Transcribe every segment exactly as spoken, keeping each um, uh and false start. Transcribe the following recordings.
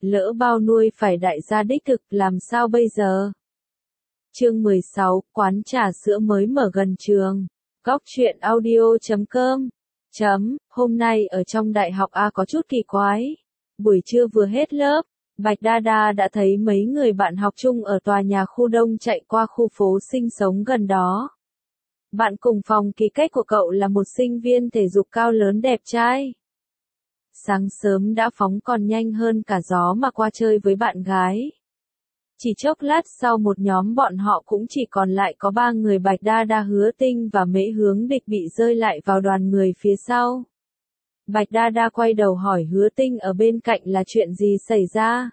lỡ bao nuôi phải đại gia đích thực làm sao bây giờ? Chương mười sáu, quán trà sữa mới mở gần trường. Góc truyện audio chấm com. Chấm, hôm nay ở trong đại học A có chút kỳ quái. Buổi trưa vừa hết lớp, Bạch Đa Đa đã thấy mấy người bạn học chung ở tòa nhà khu đông chạy qua khu phố sinh sống gần đó. Bạn cùng phòng ký cách của cậu là một sinh viên thể dục cao lớn đẹp trai. Sáng sớm đã phóng còn nhanh hơn cả gió mà qua chơi với bạn gái. Chỉ chốc lát sau một nhóm bọn họ cũng chỉ còn lại có ba người Bạch Đa Đa, Hứa Tinh và Mễ Hướng Địch bị rơi lại vào đoàn người phía sau. Bạch Đa Đa quay đầu hỏi Hứa Tinh ở bên cạnh là chuyện gì xảy ra.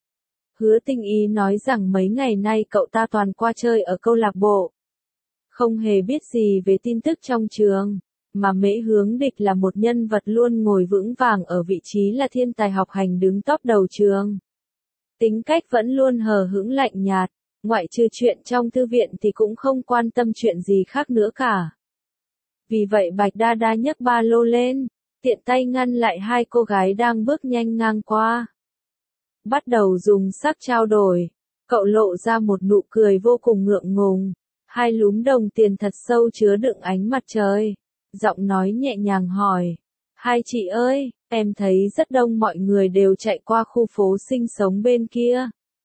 Hứa Tinh ý nói rằng mấy ngày nay cậu ta toàn qua chơi ở câu lạc bộ. Không hề biết gì về tin tức trong trường, mà Mễ Hướng Địch là một nhân vật luôn ngồi vững vàng ở vị trí là thiên tài học hành đứng top đầu trường. Tính cách vẫn luôn hờ hững lạnh nhạt, ngoại trừ chuyện trong thư viện thì cũng không quan tâm chuyện gì khác nữa cả. Vì vậy Bạch Đa Đa nhấc ba lô lên, tiện tay ngăn lại hai cô gái đang bước nhanh ngang qua. Bắt đầu dùng sắc trao đổi, cậu lộ ra một nụ cười vô cùng ngượng ngùng, hai lúm đồng tiền thật sâu chứa đựng ánh mặt trời. Giọng nói nhẹ nhàng hỏi, hai chị ơi, em thấy rất đông mọi người đều chạy qua khu phố sinh sống bên kia.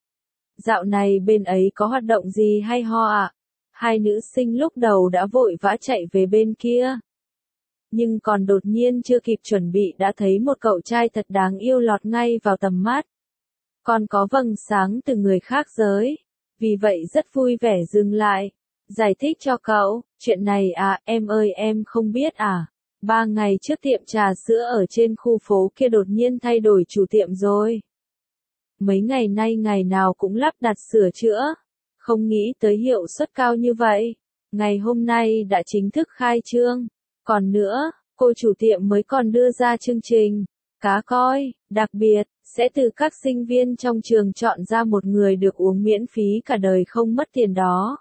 Dạo này bên ấy có hoạt động gì hay ho ạ? À? Hai nữ sinh lúc đầu đã vội vã chạy về bên kia. Nhưng còn đột nhiên chưa kịp chuẩn bị đã thấy một cậu trai thật đáng yêu lọt ngay vào tầm mắt. Còn có vầng sáng từ người khác giới. Vì vậy rất vui vẻ dừng lại. Giải thích cho cậu, chuyện này à, em ơi em không biết à. Ba ngày trước tiệm trà sữa ở trên khu phố kia đột nhiên thay đổi chủ tiệm rồi. Mấy ngày nay ngày nào cũng lắp đặt sửa chữa. Không nghĩ tới hiệu suất cao như vậy. Ngày hôm nay đã chính thức khai trương. Còn nữa, cô chủ tiệm mới còn đưa ra chương trình cá koi, đặc biệt, sẽ từ các sinh viên trong trường chọn ra một người được uống miễn phí cả đời không mất tiền đó.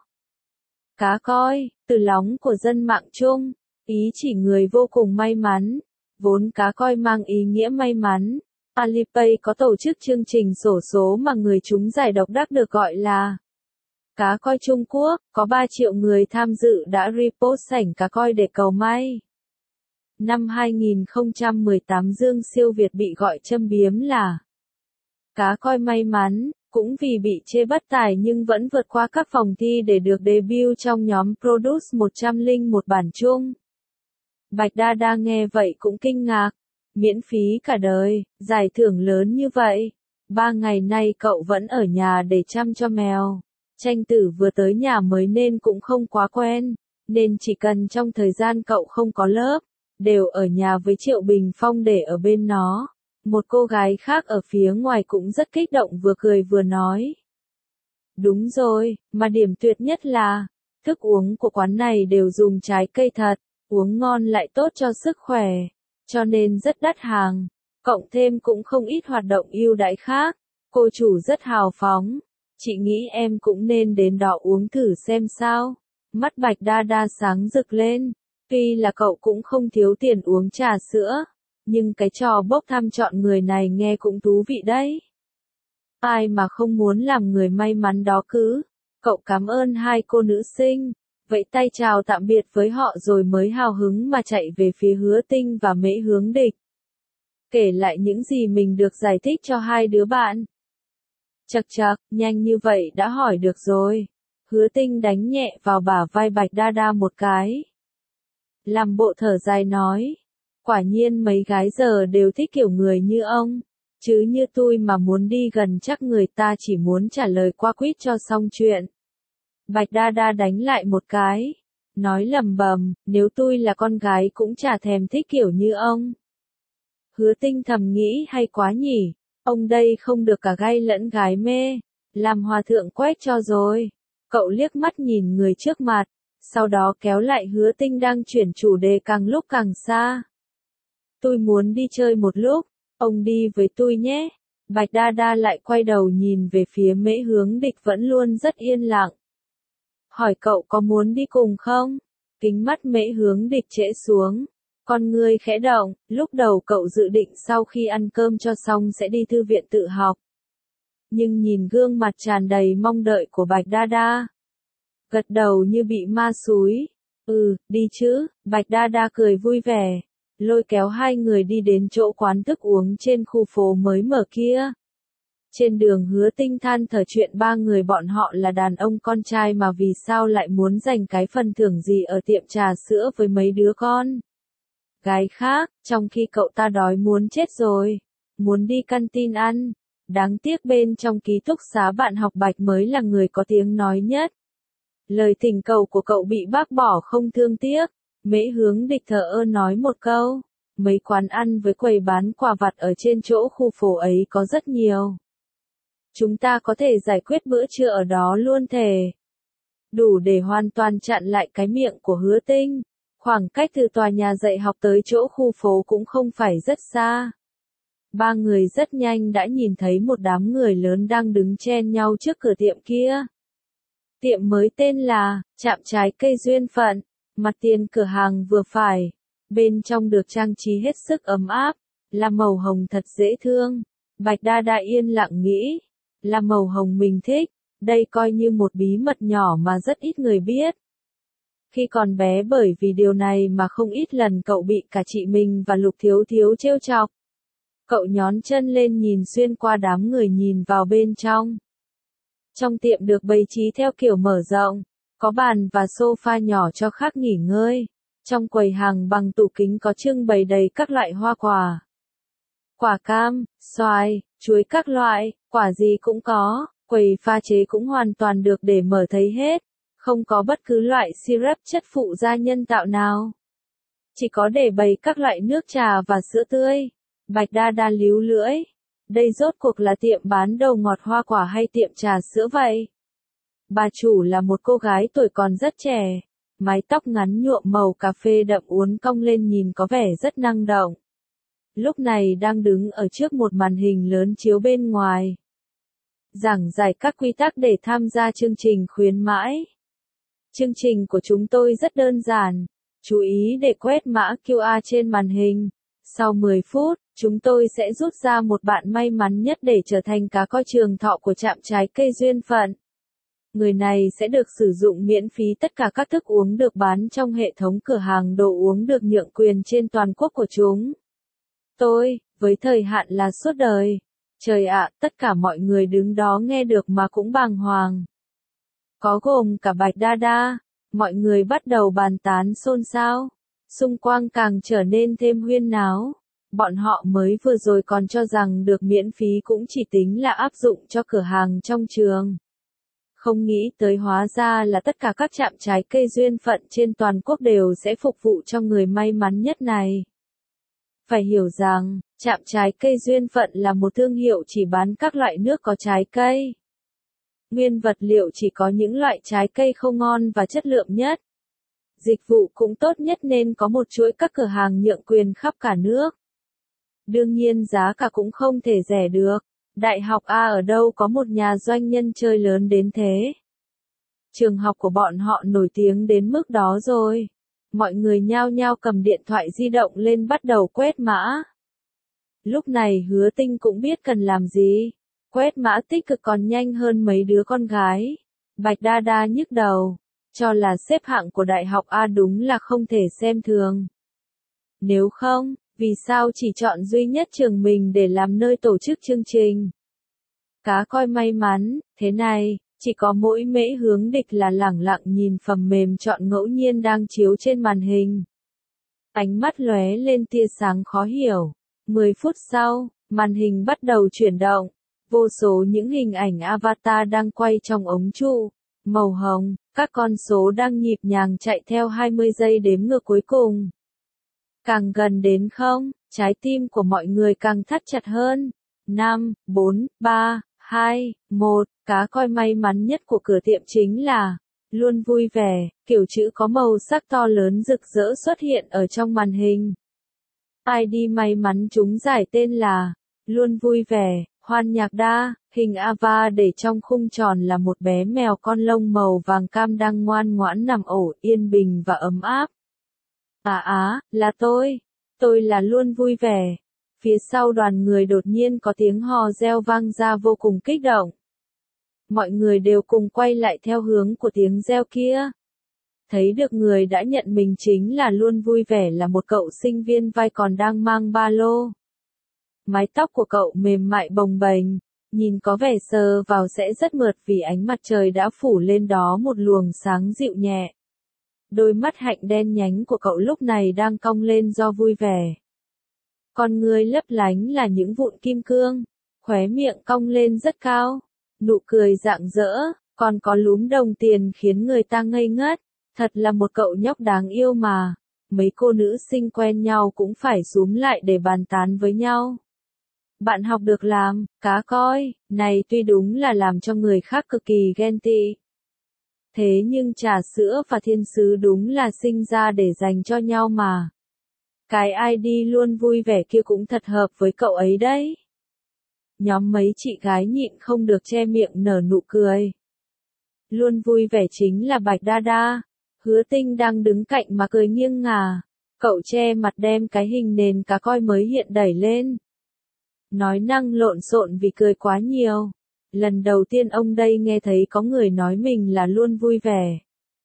Cá koi, từ lóng của dân mạng chung, ý chỉ người vô cùng may mắn. Vốn cá koi mang ý nghĩa may mắn. Alipay có tổ chức chương trình xổ số mà người trúng giải độc đắc được gọi là cá koi Trung Quốc, có ba triệu người tham dự đã repost sảnh cá koi để cầu may. Năm hai nghìn không trăm mười tám Dương Siêu Việt bị gọi châm biếm là cá koi may mắn, cũng vì bị chê bất tài nhưng vẫn vượt qua các phòng thi để được debut trong nhóm Produce một trăm lẻ một bản chung. Bạch Đa Đa nghe vậy cũng kinh ngạc. Miễn phí cả đời, giải thưởng lớn như vậy. Ba ngày nay cậu vẫn ở nhà để chăm cho mèo. Tranh Tử vừa tới nhà mới nên cũng không quá quen, nên chỉ cần trong thời gian cậu không có lớp, đều ở nhà với Triệu Bình Phong để ở bên nó. Một cô gái khác ở phía ngoài cũng rất kích động vừa cười vừa nói. Đúng rồi, mà điểm tuyệt nhất là, thức uống của quán này đều dùng trái cây thật, uống ngon lại tốt cho sức khỏe, cho nên rất đắt hàng, cộng thêm cũng không ít hoạt động ưu đãi khác. Cô chủ rất hào phóng, chị nghĩ em cũng nên đến đó uống thử xem sao. Mắt Bạch Đa Đa sáng rực lên, tuy là cậu cũng không thiếu tiền uống trà sữa, nhưng cái trò bốc thăm chọn người này nghe cũng thú vị đấy. Ai mà không muốn làm người may mắn đó cứ. Cậu cảm ơn hai cô nữ sinh, vẫy tay chào tạm biệt với họ rồi mới hào hứng mà chạy về phía Hứa Tinh và Mễ Hướng Địch. Kể lại những gì mình được giải thích cho hai đứa bạn. Chậc chậc, nhanh như vậy đã hỏi được rồi. Hứa Tinh đánh nhẹ vào bả vai Bạch Đa Đa một cái. Làm bộ thở dài nói. Quả nhiên mấy gái giờ đều thích kiểu người như ông. Chứ như tôi mà muốn đi gần chắc người ta chỉ muốn trả lời qua quýt cho xong chuyện. Bạch Đa Đa đánh lại một cái. Nói lầm bầm, nếu tôi là con gái cũng chả thèm thích kiểu như ông. Hứa Tinh thầm nghĩ hay quá nhỉ. Ông đây không được cả gay lẫn gái mê. Làm hòa thượng quét cho rồi. Cậu liếc mắt nhìn người trước mặt. Sau đó kéo lại Hứa Tinh đang chuyển chủ đề càng lúc càng xa. Tôi muốn đi chơi một lúc. Ông đi với tôi nhé. Bạch Đa Đa lại quay đầu nhìn về phía Mễ Hướng Địch vẫn luôn rất yên lặng. Hỏi cậu có muốn đi cùng không? Kính mắt Mễ Hướng Địch trễ xuống. Con ngươi khẽ động, lúc đầu cậu dự định sau khi ăn cơm cho xong sẽ đi thư viện tự học, nhưng nhìn gương mặt tràn đầy mong đợi của Bạch Đa Đa. Gật đầu như bị ma xúi. Ừ, đi chứ, Bạch Đa Đa cười vui vẻ, lôi kéo hai người đi đến chỗ quán thức uống trên khu phố mới mở kia. Trên đường Hứa Tinh than thở chuyện ba người bọn họ là đàn ông con trai mà vì sao lại muốn dành cái phần thưởng gì ở tiệm trà sữa với mấy đứa con gái khác, trong khi cậu ta đói muốn chết rồi, muốn đi canteen ăn. Đáng tiếc bên trong ký túc xá bạn học Bạch mới là người có tiếng nói nhất. Lời thỉnh cầu của cậu bị bác bỏ không thương tiếc. Mễ Hướng Địch thờ ơ nói một câu, mấy quán ăn với quầy bán quà vặt ở trên chỗ khu phố ấy có rất nhiều. Chúng ta có thể giải quyết bữa trưa ở đó luôn thề. Đủ để hoàn toàn chặn lại cái miệng của Hứa Tinh. Khoảng cách từ tòa nhà dạy học tới chỗ khu phố cũng không phải rất xa. Ba người rất nhanh đã nhìn thấy một đám người lớn đang đứng chen nhau trước cửa tiệm kia. Tiệm mới tên là Trạm Trái Cây Duyên Phận. Mặt tiền cửa hàng vừa phải. Bên trong được trang trí hết sức ấm áp. Là màu hồng thật dễ thương. Bạch Đa Đa yên lặng nghĩ. Là màu hồng mình thích. Đây coi như một bí mật nhỏ mà rất ít người biết. Khi còn bé bởi vì điều này mà không ít lần cậu bị cả chị mình và Lục Thiếu Thiếu trêu chọc. Cậu nhón chân lên nhìn xuyên qua đám người nhìn vào bên trong. Trong tiệm được bày trí theo kiểu mở rộng, có bàn và sofa nhỏ cho khách nghỉ ngơi. Trong quầy hàng bằng tủ kính có trưng bày đầy các loại hoa quả. Quả cam, xoài, chuối các loại, quả gì cũng có, quầy pha chế cũng hoàn toàn được để mở thấy hết. Không có bất cứ loại syrup chất phụ gia nhân tạo nào. Chỉ có để bày các loại nước trà và sữa tươi. Bạch Đa Đa líu lưỡi. Đây rốt cuộc là tiệm bán đồ ngọt hoa quả hay tiệm trà sữa vậy? Bà chủ là một cô gái tuổi còn rất trẻ. Mái tóc ngắn nhuộm màu cà phê đậm uốn cong lên nhìn có vẻ rất năng động. Lúc này đang đứng ở trước một màn hình lớn chiếu bên ngoài. Giảng giải các quy tắc để tham gia chương trình khuyến mãi. Chương trình của chúng tôi rất đơn giản. Chú ý để quét mã quy rờ trên màn hình. Sau mười phút, chúng tôi sẽ rút ra một bạn may mắn nhất để trở thành cá coi trường thọ của Trạm Trái Cây Duyên Phận. Người này sẽ được sử dụng miễn phí tất cả các thức uống được bán trong hệ thống cửa hàng đồ uống được nhượng quyền trên toàn quốc của chúng. Tôi, với thời hạn là suốt đời. Trời ạ, tất cả mọi người đứng đó nghe được mà cũng bàng hoàng. Có gồm cả Bạch Đa Đa, mọi người bắt đầu bàn tán xôn xao. Xung quanh càng trở nên thêm huyên náo. Bọn họ mới vừa rồi còn cho rằng được miễn phí cũng chỉ tính là áp dụng cho cửa hàng trong trường. Không nghĩ tới hóa ra là tất cả các trạm trái cây duyên phận trên toàn quốc đều sẽ phục vụ cho người may mắn nhất này. Phải hiểu rằng, trạm trái cây duyên phận là một thương hiệu chỉ bán các loại nước có trái cây. Nguyên vật liệu chỉ có những loại trái cây không ngon và chất lượng nhất. Dịch vụ cũng tốt nhất nên có một chuỗi các cửa hàng nhượng quyền khắp cả nước. Đương nhiên giá cả cũng không thể rẻ được. Đại học A ở đâu có một nhà doanh nhân chơi lớn đến thế. Trường học của bọn họ nổi tiếng đến mức đó rồi. Mọi người nhao nhao cầm điện thoại di động lên bắt đầu quét mã. Lúc này Hứa Tinh cũng biết cần làm gì. Quét mã tích cực còn nhanh hơn mấy đứa con gái. Bạch Đa Đa nhức đầu. Cho là xếp hạng của đại học A đúng là không thể xem thường. Nếu không, vì sao chỉ chọn duy nhất trường mình để làm nơi tổ chức chương trình? Cá coi may mắn, thế này, chỉ có mỗi Mễ Hướng Địch là lẳng lặng nhìn phần mềm chọn ngẫu nhiên đang chiếu trên màn hình. Ánh mắt lóe lên tia sáng khó hiểu. mười phút sau, màn hình bắt đầu chuyển động. Vô số những hình ảnh avatar đang quay trong ống trụ. Màu hồng, các con số đang nhịp nhàng chạy theo hai mươi giây đếm ngược cuối cùng. Càng gần đến không, trái tim của mọi người càng thắt chặt hơn. năm, bốn, ba, hai, một, cá coi may mắn nhất của cửa tiệm chính là luôn vui vẻ, kiểu chữ có màu sắc to lớn rực rỡ xuất hiện ở trong màn hình. i đê may mắn chúng giải tên là luôn vui vẻ, Hoan Nhạc Đa, hình avatar để trong khung tròn là một bé mèo con lông màu vàng cam đang ngoan ngoãn nằm ổ, yên bình và ấm áp. À á, là tôi. Tôi là luôn vui vẻ. Phía sau đoàn người đột nhiên có tiếng hò reo vang ra vô cùng kích động. Mọi người đều cùng quay lại theo hướng của tiếng reo kia. Thấy được người đã nhận mình chính là luôn vui vẻ là một cậu sinh viên vai còn đang mang ba lô. Mái tóc của cậu mềm mại bồng bềnh, nhìn có vẻ sờ vào sẽ rất mượt vì ánh mặt trời đã phủ lên đó một luồng sáng dịu nhẹ. Đôi mắt hạnh đen nhánh của cậu lúc này đang cong lên do vui vẻ. Con ngươi lấp lánh là những vụn kim cương, khóe miệng cong lên rất cao, nụ cười rạng rỡ, còn có lúm đồng tiền khiến người ta ngây ngất. Thật là một cậu nhóc đáng yêu mà, mấy cô nữ sinh quen nhau cũng phải xúm lại để bàn tán với nhau. Bạn học được làm, cá coi, này tuy đúng là làm cho người khác cực kỳ ghen tị. Thế nhưng trà sữa và thiên sứ đúng là sinh ra để dành cho nhau mà. Cái i đê luôn vui vẻ kia cũng thật hợp với cậu ấy đấy. Nhóm mấy chị gái nhịn không được che miệng nở nụ cười. Luôn vui vẻ chính là Bạch Đa Đa. Hứa Tinh đang đứng cạnh mà cười nghiêng ngả. Cậu che mặt đem cái hình nền cá coi mới hiện đẩy lên. Nói năng lộn xộn vì cười quá nhiều. Lần đầu tiên ông đây nghe thấy có người nói mình là luôn vui vẻ.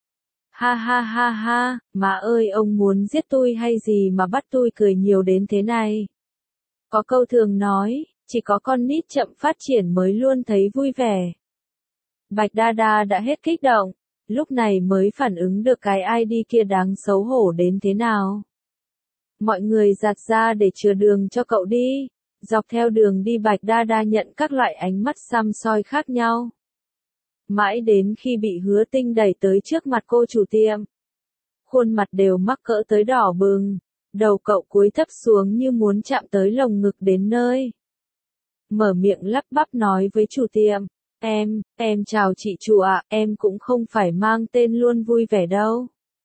Ha ha ha ha, má ơi ông muốn giết tôi hay gì mà bắt tôi cười nhiều đến thế này. Có câu thường nói, chỉ có con nít chậm phát triển mới luôn thấy vui vẻ. Bạch Đa Đa đã hết kích động, lúc này mới phản ứng được cái i đê kia đáng xấu hổ đến thế nào. Mọi người giạt ra để chừa đường cho cậu đi. Dọc theo đường đi Bạch Đa Đa nhận các loại ánh mắt săm soi khác nhau. Mãi đến khi bị Hứa Tinh đẩy tới trước mặt cô chủ tiệm. Khuôn mặt đều mắc cỡ tới đỏ bừng, đầu cậu cúi thấp xuống như muốn chạm tới lồng ngực đến nơi. Mở miệng lắp bắp nói với chủ tiệm, em, em chào chị chủ ạ, em cũng không phải mang tên luôn vui vẻ đâu.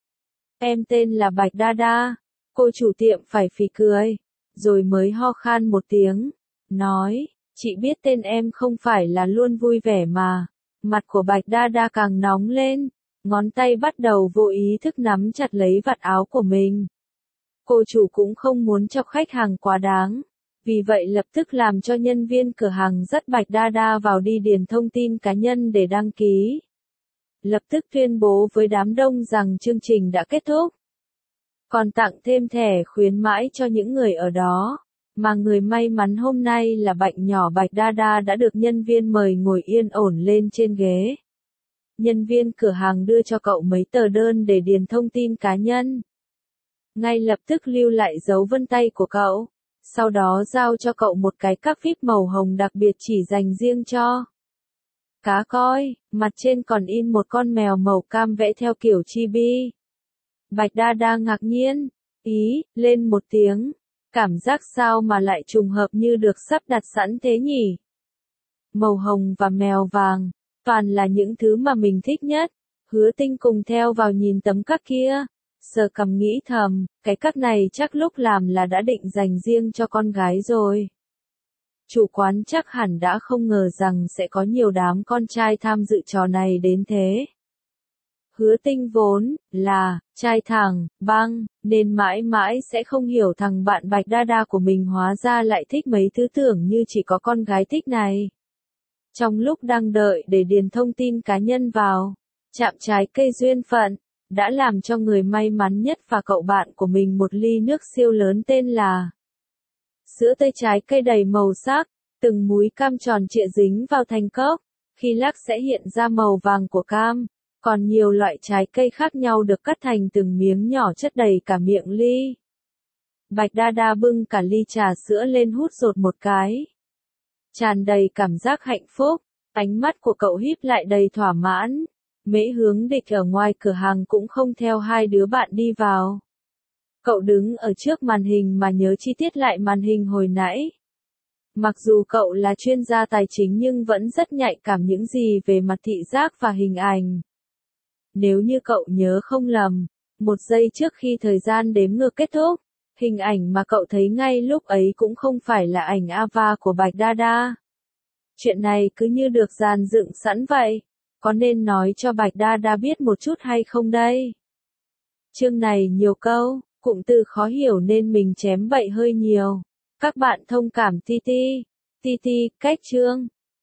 Em tên là Bạch Đa Đa, cô chủ tiệm phải phì cười. Rồi mới ho khan một tiếng, nói, chị biết tên em không phải là luôn vui vẻ mà. Mặt của Bạch Đa Đa càng nóng lên, ngón tay bắt đầu vô ý thức nắm chặt lấy vạt áo của mình. Cô chủ cũng không muốn chọc khách hàng quá đáng, vì vậy lập tức làm cho nhân viên cửa hàng dắt Bạch Đa Đa vào đi điền thông tin cá nhân để đăng ký. Lập tức tuyên bố với đám đông rằng chương trình đã kết thúc. Còn tặng thêm thẻ khuyến mãi cho những người ở đó, mà người may mắn hôm nay là Bạch nhỏ Bạch Đa Đa đã được nhân viên mời ngồi yên ổn lên trên ghế. Nhân viên cửa hàng đưa cho cậu mấy tờ đơn để điền thông tin cá nhân. Ngay lập tức lưu lại dấu vân tay của cậu, sau đó giao cho cậu một cái cáp víp màu hồng đặc biệt chỉ dành riêng cho cá coi, mặt trên còn in một con mèo màu cam vẽ theo kiểu chibi. Bạch Đa Đa ngạc nhiên, ý, lên một tiếng, cảm giác sao mà lại trùng hợp như được sắp đặt sẵn thế nhỉ? Màu hồng và mèo vàng, toàn là những thứ mà mình thích nhất. Hứa Tinh cùng theo vào nhìn tấm các kia, sờ cằm nghĩ thầm, cái các này chắc lúc làm là đã định dành riêng cho con gái rồi. Chủ quán chắc hẳn đã không ngờ rằng sẽ có nhiều đám con trai tham dự trò này đến thế. Hứa Tinh vốn là trai thẳng, băng, nên mãi mãi sẽ không hiểu thằng bạn Bạch Đa Đa của mình hóa ra lại thích mấy thứ tưởng như chỉ có con gái thích này. Trong lúc đang đợi để điền thông tin cá nhân vào, chạm trái cây duyên phận, đã làm cho người may mắn nhất và cậu bạn của mình một ly nước siêu lớn tên là sữa tươi trái cây đầy màu sắc, từng múi cam tròn trịa dính vào thành cốc, khi lắc sẽ hiện ra màu vàng của cam. Còn nhiều loại trái cây khác nhau được cắt thành từng miếng nhỏ chất đầy cả miệng ly. Bạch Đa Đa bưng cả ly trà sữa lên hút dột một cái. Tràn đầy cảm giác hạnh phúc, ánh mắt của cậu híp lại đầy thỏa mãn. Mễ Hướng Địch ở ngoài cửa hàng cũng không theo hai đứa bạn đi vào. Cậu đứng ở trước màn hình mà nhớ chi tiết lại màn hình hồi nãy. Mặc dù cậu là chuyên gia tài chính nhưng vẫn rất nhạy cảm những gì về mặt thị giác và hình ảnh. Nếu như cậu nhớ không lầm, một giây trước khi thời gian đếm ngược kết thúc, hình ảnh mà cậu thấy ngay lúc ấy cũng không phải là ảnh avatar của Bạch Đa Đa. Chuyện này cứ như được dàn dựng sẵn vậy, có nên nói cho Bạch Đa Đa biết một chút hay không đây? Chương này nhiều câu, cụm từ khó hiểu nên mình chém bậy hơi nhiều. Các bạn thông cảm Titi. Titi, cách chương.